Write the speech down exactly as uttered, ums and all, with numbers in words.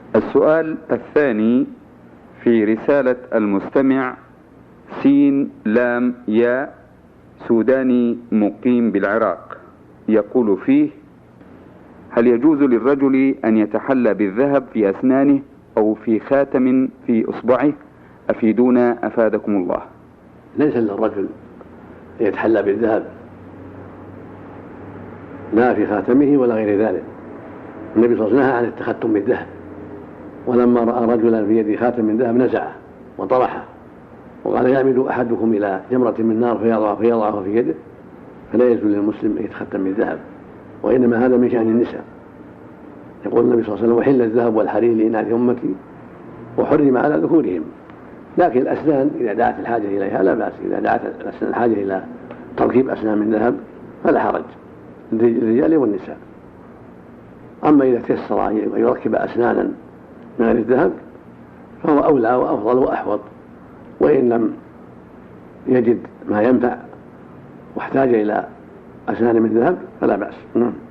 السؤال الثاني في رسالة المستمع سين لام يا سوداني مقيم بالعراق، يقول فيه: هل يجوز للرجل أن يتحلى بالذهب في أسنانه أو في خاتم في إصبعه؟ أفيدونا أفادكم الله. ليس للرجل أن يتحلى بالذهب لا في خاتمه ولا غير ذلك. النبي صلى الله عليه وسلم نهى عن التختم بالذهب، ولما رأى رجلا في يده خاتم من ذهب نزعه وطرحه وقال: يعمد أحدكم إلى جمرة من نار فيضعه في يده، فلا يجوز للمسلم أن يتختم بالذهب، وإنما هذا من شأن النساء. يقول النبي صلى الله عليه وسلم: وحل الذهب والحرير لإناث أمتي وحرم على ذكورهم. لكن الأسنان إذا دعت الحاجة إليها لا بأس، إذا دعت الأسنان الحاجة إلى تركيب أسنان من ذهب فلا حرج للرجال والنساء. أما إذا تيسر أن يركب أسنانا من غير الذهب فهو أولى وأفضل وأحوط، وإن لم يجد ما ينفع واحتاج إلى أسنان من ذهب فلا بأس.